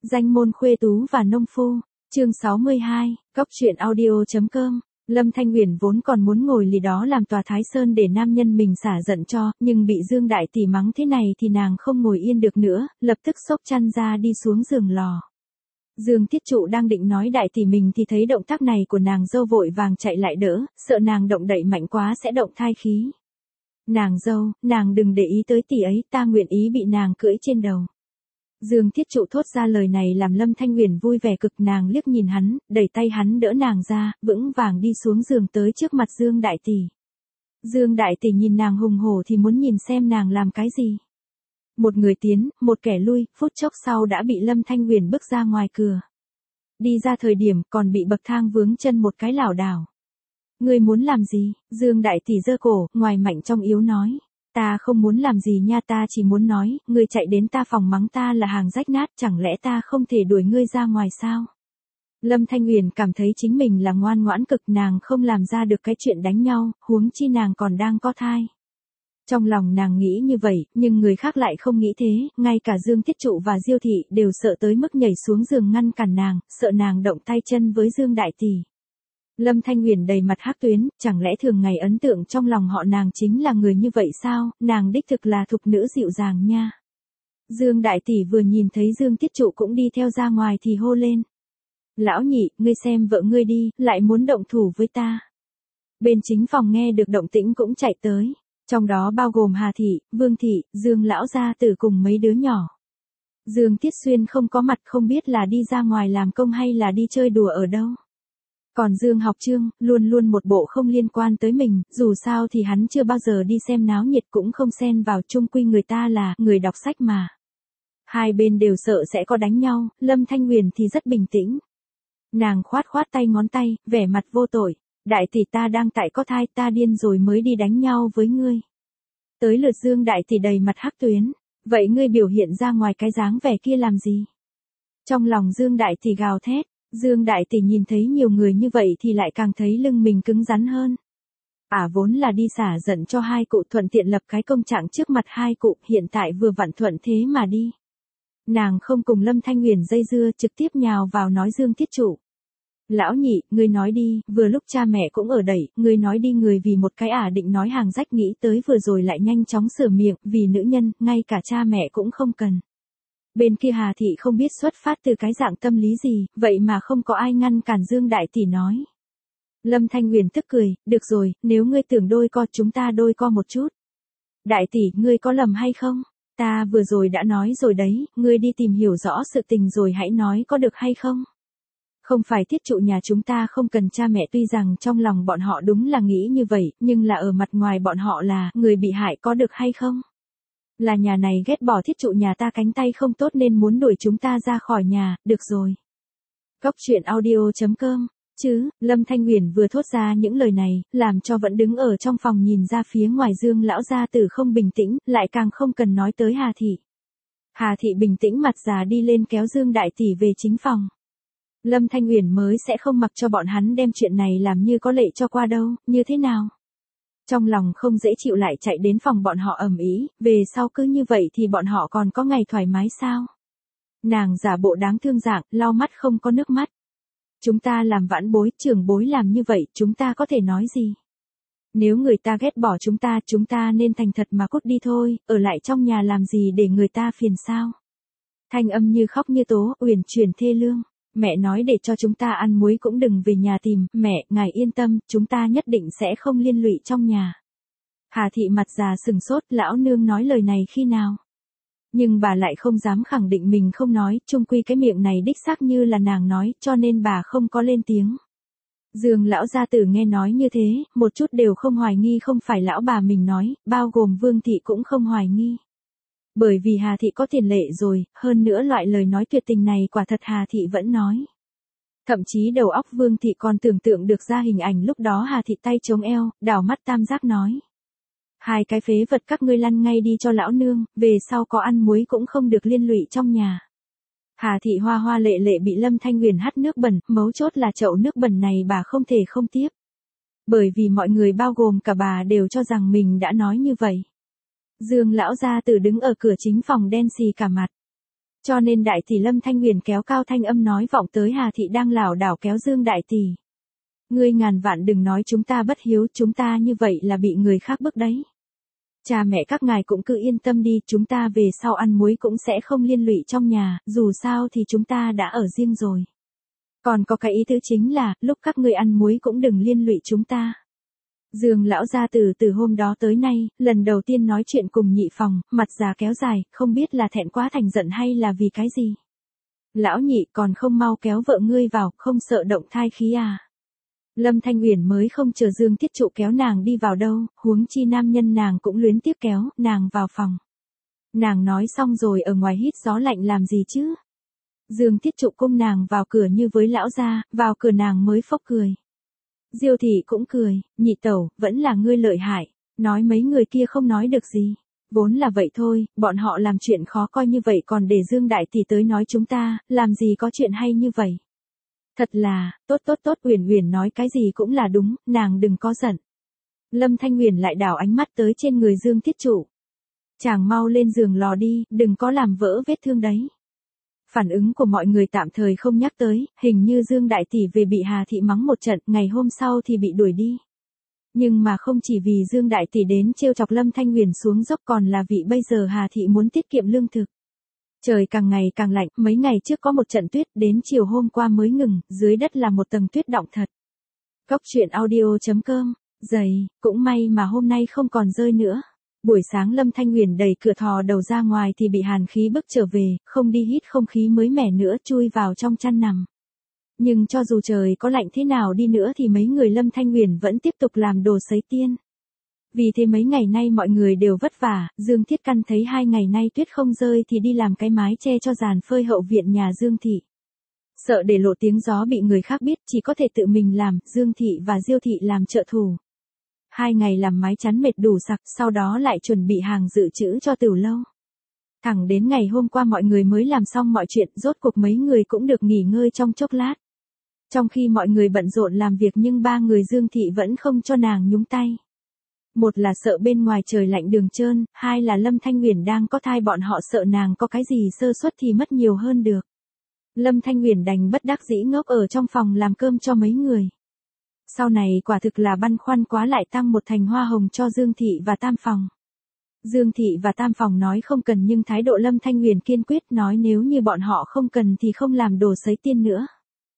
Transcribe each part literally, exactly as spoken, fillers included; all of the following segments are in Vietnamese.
Danh môn khuê tú và nông phu, chương sáu mươi hai, Cóc truyện audio.com. Lâm Thanh Huyền vốn còn muốn ngồi lì đó làm tòa Thái Sơn để nam nhân mình xả giận cho, nhưng bị Dương Đại Tỷ mắng thế này thì nàng không ngồi yên được nữa, lập tức xốc chăn ra đi xuống giường lò. Dương Thiết Trụ đang định nói Đại Tỷ mình thì thấy động tác này của nàng dâu vội vàng chạy lại đỡ, sợ nàng động đậy mạnh quá sẽ động thai khí. Nàng dâu, nàng đừng để ý tới tỷ ấy, ta nguyện ý bị nàng cưỡi trên đầu. Dương Thiết Trụ thốt ra lời này làm Lâm Thanh Huyền vui vẻ cực, nàng liếc nhìn hắn, đẩy tay hắn đỡ nàng ra, vững vàng đi xuống giường tới trước mặt Dương Đại Tỷ. Dương Đại Tỷ nhìn nàng hùng hổ thì muốn nhìn xem nàng làm cái gì. Một người tiến, một kẻ lui, phút chốc sau đã bị Lâm Thanh Huyền bước ra ngoài cửa. Đi ra thời điểm còn bị bậc thang vướng chân một cái lảo đảo. Ngươi muốn làm gì? Dương Đại Tỷ giơ cổ, ngoài mạnh trong yếu nói. Ta không muốn làm gì nha, ta chỉ muốn nói, ngươi chạy đến ta phòng mắng ta là hàng rách nát, chẳng lẽ ta không thể đuổi ngươi ra ngoài sao? Lâm Thanh Huyền cảm thấy chính mình là ngoan ngoãn cực, nàng không làm ra được cái chuyện đánh nhau, huống chi nàng còn đang có thai. Trong lòng nàng nghĩ như vậy, nhưng người khác lại không nghĩ thế, ngay cả Dương Thiết Trụ và Diêu Thị đều sợ tới mức nhảy xuống giường ngăn cản nàng, sợ nàng động tay chân với Dương Đại Tỷ. Lâm Thanh Huyền đầy mặt hắc tuyến, chẳng lẽ thường ngày ấn tượng trong lòng họ nàng chính là người như vậy sao, nàng đích thực là thục nữ dịu dàng nha. Dương Đại Tỷ vừa nhìn thấy Dương Thiết Trụ cũng đi theo ra ngoài thì hô lên. Lão nhị, ngươi xem vợ ngươi đi, lại muốn động thủ với ta. Bên chính phòng nghe được động tĩnh cũng chạy tới, trong đó bao gồm Hà Thị, Vương Thị, Dương Lão gia tử cùng mấy đứa nhỏ. Dương Thiết Xuyên không có mặt, không biết là đi ra ngoài làm công hay là đi chơi đùa ở đâu. Còn Dương Học Trương, luôn luôn một bộ không liên quan tới mình, dù sao thì hắn chưa bao giờ đi xem náo nhiệt cũng không xen vào, chung quy người ta là người đọc sách mà. Hai bên đều sợ sẽ có đánh nhau, Lâm Thanh Huyền thì rất bình tĩnh. Nàng khoát khoát tay ngón tay, vẻ mặt vô tội. Đại tỷ ta đang tại có thai, ta điên rồi mới đi đánh nhau với ngươi. Tới lượt Dương Đại Tỷ đầy mặt hắc tuyến. Vậy ngươi biểu hiện ra ngoài cái dáng vẻ kia làm gì? Trong lòng Dương Đại Tỷ gào thét. Dương Đại Tỷ nhìn thấy nhiều người như vậy thì lại càng thấy lưng mình cứng rắn hơn. Ả à, vốn là đi xả giận cho hai cụ, thuận tiện lập cái công trạng trước mặt hai cụ, hiện tại vừa vặn thuận thế mà đi. Nàng không cùng Lâm Thanh Huyền dây dưa, trực tiếp nhào vào nói Dương Thiết Trụ. Lão nhị, ngươi nói đi, vừa lúc cha mẹ cũng ở đẩy, ngươi nói đi, người vì một cái ả à định nói hàng rách, nghĩ tới vừa rồi lại nhanh chóng sửa miệng, vì nữ nhân, ngay cả cha mẹ cũng không cần. Bên kia Hà Thị không biết xuất phát từ cái dạng tâm lý gì, vậy mà không có ai ngăn cản Dương Đại Tỷ nói. Lâm Thanh Huyền tức cười, được rồi, nếu ngươi tưởng đôi co chúng ta đôi co một chút. Đại tỷ, ngươi có lầm hay không? Ta vừa rồi đã nói rồi đấy, ngươi đi tìm hiểu rõ sự tình rồi hãy nói có được hay không? Không phải Thiết Trụ nhà chúng ta không cần cha mẹ, tuy rằng trong lòng bọn họ đúng là nghĩ như vậy, nhưng là ở mặt ngoài bọn họ là người bị hại, có được hay không? Là nhà này ghét bỏ Thiết Trụ nhà ta cánh tay không tốt nên muốn đuổi chúng ta ra khỏi nhà, được rồi. Cóc truyện audio.com, chứ, Lâm Thanh Huyền vừa thốt ra những lời này, làm cho vẫn đứng ở trong phòng nhìn ra phía ngoài Dương Lão gia tử không bình tĩnh, lại càng không cần nói tới Hà Thị. Hà Thị bình tĩnh mặt già đi lên kéo Dương Đại Tỷ về chính phòng. Lâm Thanh Huyền mới sẽ không mặc cho bọn hắn đem chuyện này làm như có lệ cho qua đâu, như thế nào? Trong lòng không dễ chịu lại chạy đến phòng bọn họ ầm ĩ, về sau cứ như vậy thì bọn họ còn có ngày thoải mái sao? Nàng giả bộ đáng thương dạng, lau mắt không có nước mắt. Chúng ta làm vãn bối, trưởng bối làm như vậy, chúng ta có thể nói gì? Nếu người ta ghét bỏ chúng ta, chúng ta nên thành thật mà cút đi thôi, ở lại trong nhà làm gì để người ta phiền sao? Thanh âm như khóc như tố, uyển chuyển thê lương. Mẹ nói để cho chúng ta ăn muối cũng đừng về nhà tìm, mẹ, ngài yên tâm, chúng ta nhất định sẽ không liên lụy trong nhà. Hà Thị mặt già sừng sốt, lão nương nói lời này khi nào? Nhưng bà lại không dám khẳng định mình không nói, chung quy cái miệng này đích xác như là nàng nói, cho nên bà không có lên tiếng. Dương Lão gia tử nghe nói như thế, một chút đều không hoài nghi không phải lão bà mình nói, bao gồm Vương Thị cũng không hoài nghi. Bởi vì Hà Thị có tiền lệ rồi, hơn nữa loại lời nói tuyệt tình này quả thật Hà Thị vẫn nói. Thậm chí đầu óc Vương Thị còn tưởng tượng được ra hình ảnh lúc đó Hà Thị tay chống eo, đảo mắt tam giác nói. Hai cái phế vật các ngươi lăn ngay đi cho lão nương, về sau có ăn muối cũng không được liên lụy trong nhà. Hà Thị hoa hoa lệ lệ bị Lâm Thanh Huyền hắt nước bẩn, mấu chốt là chậu nước bẩn này bà không thể không tiếp. Bởi vì mọi người bao gồm cả bà đều cho rằng mình đã nói như vậy. Dương Lão gia tử đứng ở cửa chính phòng đen xì cả mặt. Cho nên đại tỷ Lâm Thanh Huyền kéo cao thanh âm nói vọng tới Hà thị đang lảo đảo kéo Dương đại tỷ. Ngươi ngàn vạn đừng nói chúng ta bất hiếu, chúng ta như vậy là bị người khác bức đấy. Cha mẹ các ngài cũng cứ yên tâm đi, chúng ta về sau ăn muối cũng sẽ không liên lụy trong nhà, dù sao thì chúng ta đã ở riêng rồi. Còn có cái ý tứ chính là, lúc các ngươi ăn muối cũng đừng liên lụy chúng ta. Dương lão gia từ từ hôm đó tới nay, lần đầu tiên nói chuyện cùng nhị phòng, mặt già kéo dài, không biết là thẹn quá thành giận hay là vì cái gì. Lão nhị còn không mau kéo vợ ngươi vào, không sợ động thai khí à. Lâm Thanh Uyển mới không chờ Dương Thiết Trụ kéo nàng đi vào đâu, huống chi nam nhân nàng cũng luyến tiếc kéo, nàng vào phòng. Nàng nói xong rồi ở ngoài hít gió lạnh làm gì chứ. Dương Thiết Trụ cung nàng vào cửa như với lão gia, vào cửa nàng mới phốc cười. Diêu thị cũng cười, nhị tẩu, vẫn là ngươi lợi hại, nói mấy người kia không nói được gì. Vốn là vậy thôi, bọn họ làm chuyện khó coi như vậy còn để Dương đại tỷ tới nói chúng ta, làm gì có chuyện hay như vậy. Thật là, tốt tốt tốt, Uyển Uyển nói cái gì cũng là đúng, nàng đừng có giận. Lâm Thanh Uyển lại đảo ánh mắt tới trên người Dương Thiết Trụ. Chàng mau lên giường lò đi, đừng có làm vỡ vết thương đấy. Phản ứng của mọi người tạm thời không nhắc tới, hình như Dương đại tỷ về bị Hà thị mắng một trận, ngày hôm sau thì bị đuổi đi. Nhưng mà không chỉ vì Dương đại tỷ đến trêu chọc Lâm Thanh Uyển xuống dốc, còn là vì bây giờ Hà thị muốn tiết kiệm lương thực. Trời càng ngày càng lạnh, mấy ngày trước có một trận tuyết, đến chiều hôm qua mới ngừng, dưới đất là một tầng tuyết đọng thật. Cốc truyện audio chấm com, dày, cũng may mà hôm nay không còn rơi nữa. Buổi sáng Lâm Thanh Huyền đẩy cửa thò đầu ra ngoài thì bị hàn khí bức trở về, không đi hít không khí mới mẻ nữa, chui vào trong chăn nằm. Nhưng cho dù trời có lạnh thế nào đi nữa thì mấy người Lâm Thanh Huyền vẫn tiếp tục làm đồ sấy tiên. Vì thế mấy ngày nay mọi người đều vất vả, Dương Thiết Căn thấy hai ngày nay tuyết không rơi thì đi làm cái mái che cho giàn phơi hậu viện nhà Dương Thị. Sợ để lộ tiếng gió bị người khác biết, chỉ có thể tự mình làm, Dương Thị và Diêu Thị làm trợ thủ. Hai ngày làm mái chắn mệt đủ sặc, sau đó lại chuẩn bị hàng dự trữ cho Tửu Lâu. Thẳng đến ngày hôm qua mọi người mới làm xong mọi chuyện, rốt cuộc mấy người cũng được nghỉ ngơi trong chốc lát. Trong khi mọi người bận rộn làm việc nhưng ba người Dương Thị vẫn không cho nàng nhúng tay. Một là sợ bên ngoài trời lạnh đường trơn, hai là Lâm Thanh Huyền đang có thai, bọn họ sợ nàng có cái gì sơ suất thì mất nhiều hơn được. Lâm Thanh Huyền đành bất đắc dĩ ngốc ở trong phòng làm cơm cho mấy người. Sau này quả thực là băn khoăn quá, lại tăng một thành hoa hồng cho Dương Thị và Tam Phòng. Dương Thị và Tam Phòng nói không cần, nhưng thái độ Lâm Thanh Huyền kiên quyết, nói nếu như bọn họ không cần thì không làm đồ sấy tiên nữa.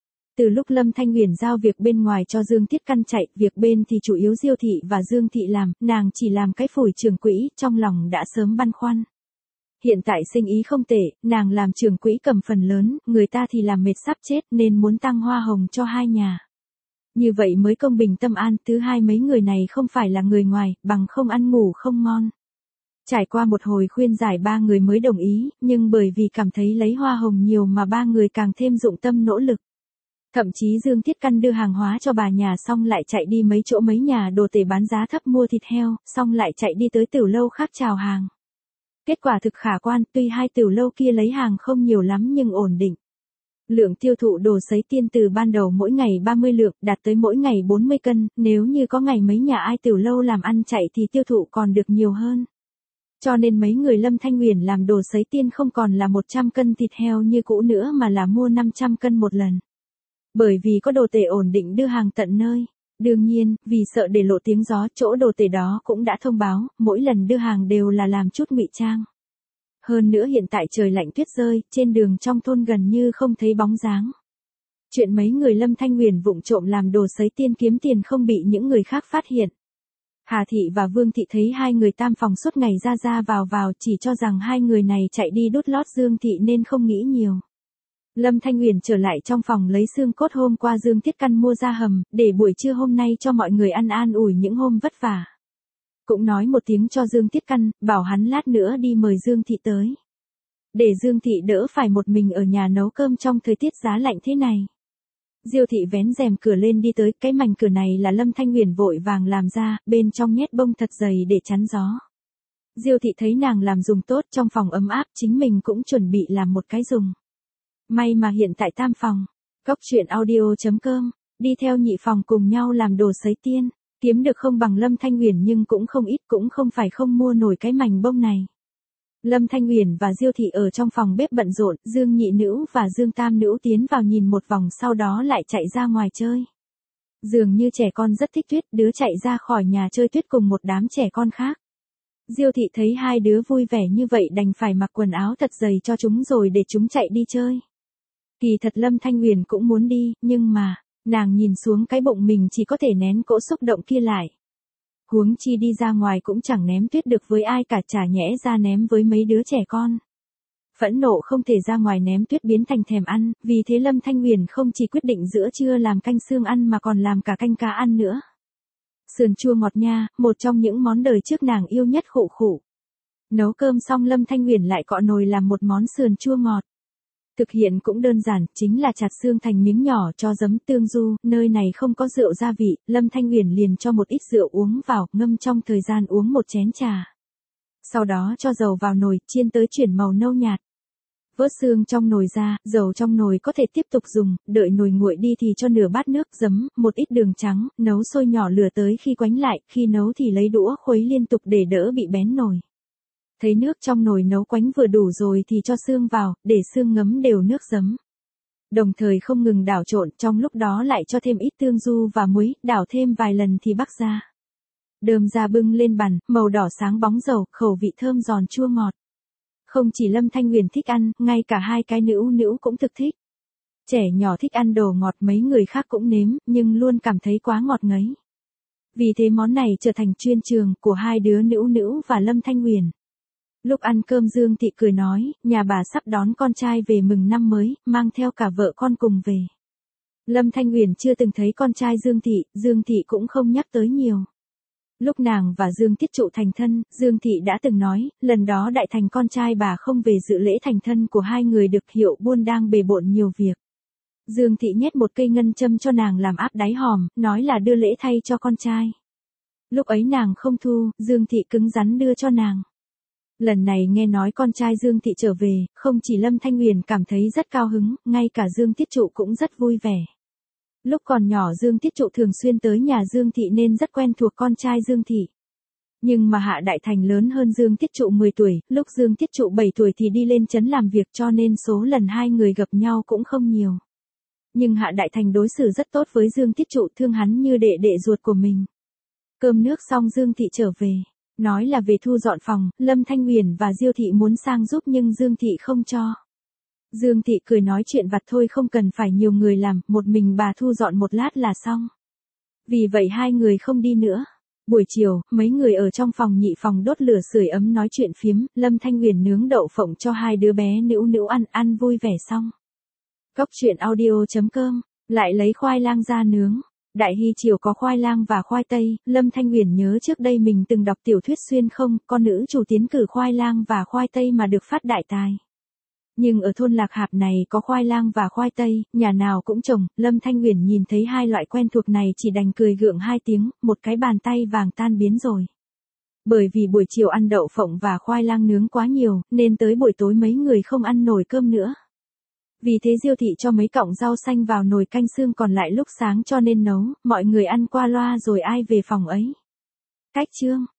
Từ lúc Lâm Thanh Huyền giao việc bên ngoài cho Dương Thiết Căn chạy, việc bên thì chủ yếu Diêu Thị và Dương Thị làm, nàng chỉ làm cái phủi trưởng quỹ, trong lòng đã sớm băn khoăn. Hiện tại sinh ý không tệ, nàng làm trưởng quỹ cầm phần lớn, người ta thì làm mệt sắp chết nên muốn tăng hoa hồng cho hai nhà. Như vậy mới công bình tâm an, thứ hai mấy người này không phải là người ngoài, bằng không ăn ngủ không ngon. Trải qua một hồi khuyên giải ba người mới đồng ý, nhưng bởi vì cảm thấy lấy hoa hồng nhiều mà ba người càng thêm dụng tâm nỗ lực. Thậm chí Dương Thiết Căn đưa hàng hóa cho bà nhà xong lại chạy đi mấy chỗ mấy nhà đồ tể bán giá thấp mua thịt heo, xong lại chạy đi tới Tửu Lâu khác chào hàng. Kết quả thực khả quan, tuy hai Tửu Lâu kia lấy hàng không nhiều lắm nhưng ổn định. Lượng tiêu thụ đồ sấy tiên từ ban đầu mỗi ngày ba mươi lượng, đạt tới mỗi ngày bốn mươi cân, nếu như có ngày mấy nhà ai Tửu Lâu làm ăn chạy thì tiêu thụ còn được nhiều hơn. Cho nên mấy người Lâm Thanh Huyền làm đồ sấy tiên không còn là một trăm cân thịt heo như cũ nữa mà là mua năm trăm cân một lần. Bởi vì có đồ tể ổn định đưa hàng tận nơi. Đương nhiên, vì sợ để lộ tiếng gió, chỗ đồ tể đó cũng đã thông báo, mỗi lần đưa hàng đều là làm chút ngụy trang. Hơn nữa hiện tại trời lạnh tuyết rơi, trên đường trong thôn gần như không thấy bóng dáng. Chuyện mấy người Lâm Thanh Huyền vụng trộm làm đồ sấy tiên kiếm tiền không bị những người khác phát hiện. Hà Thị và Vương Thị thấy hai người Tam Phòng suốt ngày ra ra vào vào, chỉ cho rằng hai người này chạy đi đút lót Dương Thị nên không nghĩ nhiều. Lâm Thanh Huyền trở lại trong phòng lấy xương cốt hôm qua Dương Thiết Căn mua ra hầm, để buổi trưa hôm nay cho mọi người ăn an ủi những hôm vất vả. Cũng nói một tiếng cho Dương Thiết Căn, bảo hắn lát nữa đi mời Dương Thị tới. Để Dương Thị đỡ phải một mình ở nhà nấu cơm trong thời tiết giá lạnh thế này. Diêu Thị vén rèm cửa lên đi tới, cái mảnh cửa này là Lâm Thanh Huyền vội vàng làm ra, bên trong nhét bông thật dày để chắn gió. Diêu Thị thấy nàng làm dùng tốt, trong phòng ấm áp, chính mình cũng chuẩn bị làm một cái dùng. May mà hiện tại Tam Phòng, cốc truyện audio chấm com, đi theo nhị phòng cùng nhau làm đồ sấy tiên, kiếm được không bằng Lâm Thanh Huyền nhưng cũng không ít, cũng không phải không mua nổi cái mảnh bông này. Lâm Thanh Uyển và Diêu Thị ở trong phòng bếp bận rộn, Dương nhị nữ và Dương tam nữ tiến vào nhìn một vòng sau đó lại chạy ra ngoài chơi. Dường như trẻ con rất thích tuyết, đứa chạy ra khỏi nhà chơi tuyết cùng một đám trẻ con khác. Diêu Thị thấy hai đứa vui vẻ như vậy đành phải mặc quần áo thật dày cho chúng rồi để chúng chạy đi chơi. Kỳ thật Lâm Thanh Uyển cũng muốn đi, nhưng mà, nàng nhìn xuống cái bụng mình chỉ có thể nén cỗ xúc động kia lại. Huống chi đi ra ngoài cũng chẳng ném tuyết được với ai cả, chả nhẽ ra ném với mấy đứa trẻ con. Phẫn nộ không thể ra ngoài ném tuyết biến thành thèm ăn, vì thế Lâm Thanh Uyển không chỉ quyết định giữa trưa làm canh xương ăn mà còn làm cả canh cá ăn nữa. Sườn chua ngọt nha, một trong những món đời trước nàng yêu nhất khụ khụ. Nấu cơm xong Lâm Thanh Uyển lại cọ nồi làm một món sườn chua ngọt. Thực hiện cũng đơn giản, chính là chặt xương thành miếng nhỏ cho giấm tương du, nơi này không có rượu gia vị, Lâm Thanh Uyển liền cho một ít rượu uống vào, ngâm trong thời gian uống một chén trà. Sau đó cho dầu vào nồi, chiên tới chuyển màu nâu nhạt. Vớt xương trong nồi ra, dầu trong nồi có thể tiếp tục dùng, đợi nồi nguội đi thì cho nửa bát nước, giấm, một ít đường trắng, nấu sôi nhỏ lửa tới khi quánh lại, khi nấu thì lấy đũa khuấy liên tục để đỡ bị bén nồi. Thấy nước trong nồi nấu quánh vừa đủ rồi thì cho xương vào, để xương ngấm đều nước giấm. Đồng thời không ngừng đảo trộn, trong lúc đó lại cho thêm ít tương du và muối, đảo thêm vài lần thì bắc ra. Đơm ra bưng lên bàn, màu đỏ sáng bóng dầu, khẩu vị thơm giòn chua ngọt. Không chỉ Lâm Thanh Uyển thích ăn, ngay cả hai cái nữu nữu cũng thực thích. Trẻ nhỏ thích ăn đồ ngọt, mấy người khác cũng nếm, nhưng luôn cảm thấy quá ngọt ngấy. Vì thế món này trở thành chuyên trường của hai đứa nữu nữu và Lâm Thanh Uyển. Lúc ăn cơm Dương Thị cười nói, nhà bà sắp đón con trai về mừng năm mới, mang theo cả vợ con cùng về. Lâm Thanh Uyển chưa từng thấy con trai Dương Thị, Dương Thị cũng không nhắc tới nhiều. Lúc nàng và Dương Tiết Trụ thành thân, Dương Thị đã từng nói, lần đó đại thành con trai bà không về dự lễ thành thân của hai người được hiệu buôn đang bề bộn nhiều việc. Dương Thị nhét một cây ngân châm cho nàng làm áp đáy hòm, nói là đưa lễ thay cho con trai. Lúc ấy nàng không thu, Dương Thị cứng rắn đưa cho nàng. Lần này nghe nói con trai Dương Thị trở về, không chỉ Lâm Thanh Uyển cảm thấy rất cao hứng, ngay cả Dương Tiết Trụ cũng rất vui vẻ. Lúc còn nhỏ Dương Tiết Trụ thường xuyên tới nhà Dương Thị nên rất quen thuộc con trai Dương Thị. Nhưng mà Hạ Đại Thành lớn hơn Dương Tiết Trụ mười tuổi, lúc Dương Tiết Trụ bảy tuổi thì đi lên trấn làm việc cho nên số lần hai người gặp nhau cũng không nhiều. Nhưng Hạ Đại Thành đối xử rất tốt với Dương Tiết Trụ, thương hắn như đệ đệ ruột của mình. Cơm nước xong Dương Thị trở về. Nói là về thu dọn phòng, Lâm Thanh Uyển và Diêu Thị muốn sang giúp nhưng Dương Thị không cho. Dương Thị cười nói chuyện vặt thôi, không cần phải nhiều người làm, một mình bà thu dọn một lát là xong. Vì vậy hai người không đi nữa. Buổi chiều, mấy người ở trong phòng nhị phòng đốt lửa sưởi ấm nói chuyện phiếm, Lâm Thanh Uyển nướng đậu phộng cho hai đứa bé nữu nữu ăn, ăn vui vẻ xong. Cốc truyện audio chấm com, lại lấy khoai lang ra nướng. Đại Hy chiều có khoai lang và khoai tây, Lâm Thanh Uyển nhớ trước đây mình từng đọc tiểu thuyết xuyên không, con nữ chủ tiến cử khoai lang và khoai tây mà được phát đại tài. Nhưng ở thôn Lạc Hạp này có khoai lang và khoai tây, nhà nào cũng trồng, Lâm Thanh Uyển nhìn thấy hai loại quen thuộc này chỉ đành cười gượng hai tiếng, một cái bàn tay vàng tan biến rồi. Bởi vì buổi chiều ăn đậu phộng và khoai lang nướng quá nhiều, nên tới buổi tối mấy người không ăn nổi cơm nữa. Vì thế Diêu Thị cho mấy cọng rau xanh vào nồi canh xương còn lại lúc sáng cho nên nấu, mọi người ăn qua loa rồi ai về phòng ấy. Cách chương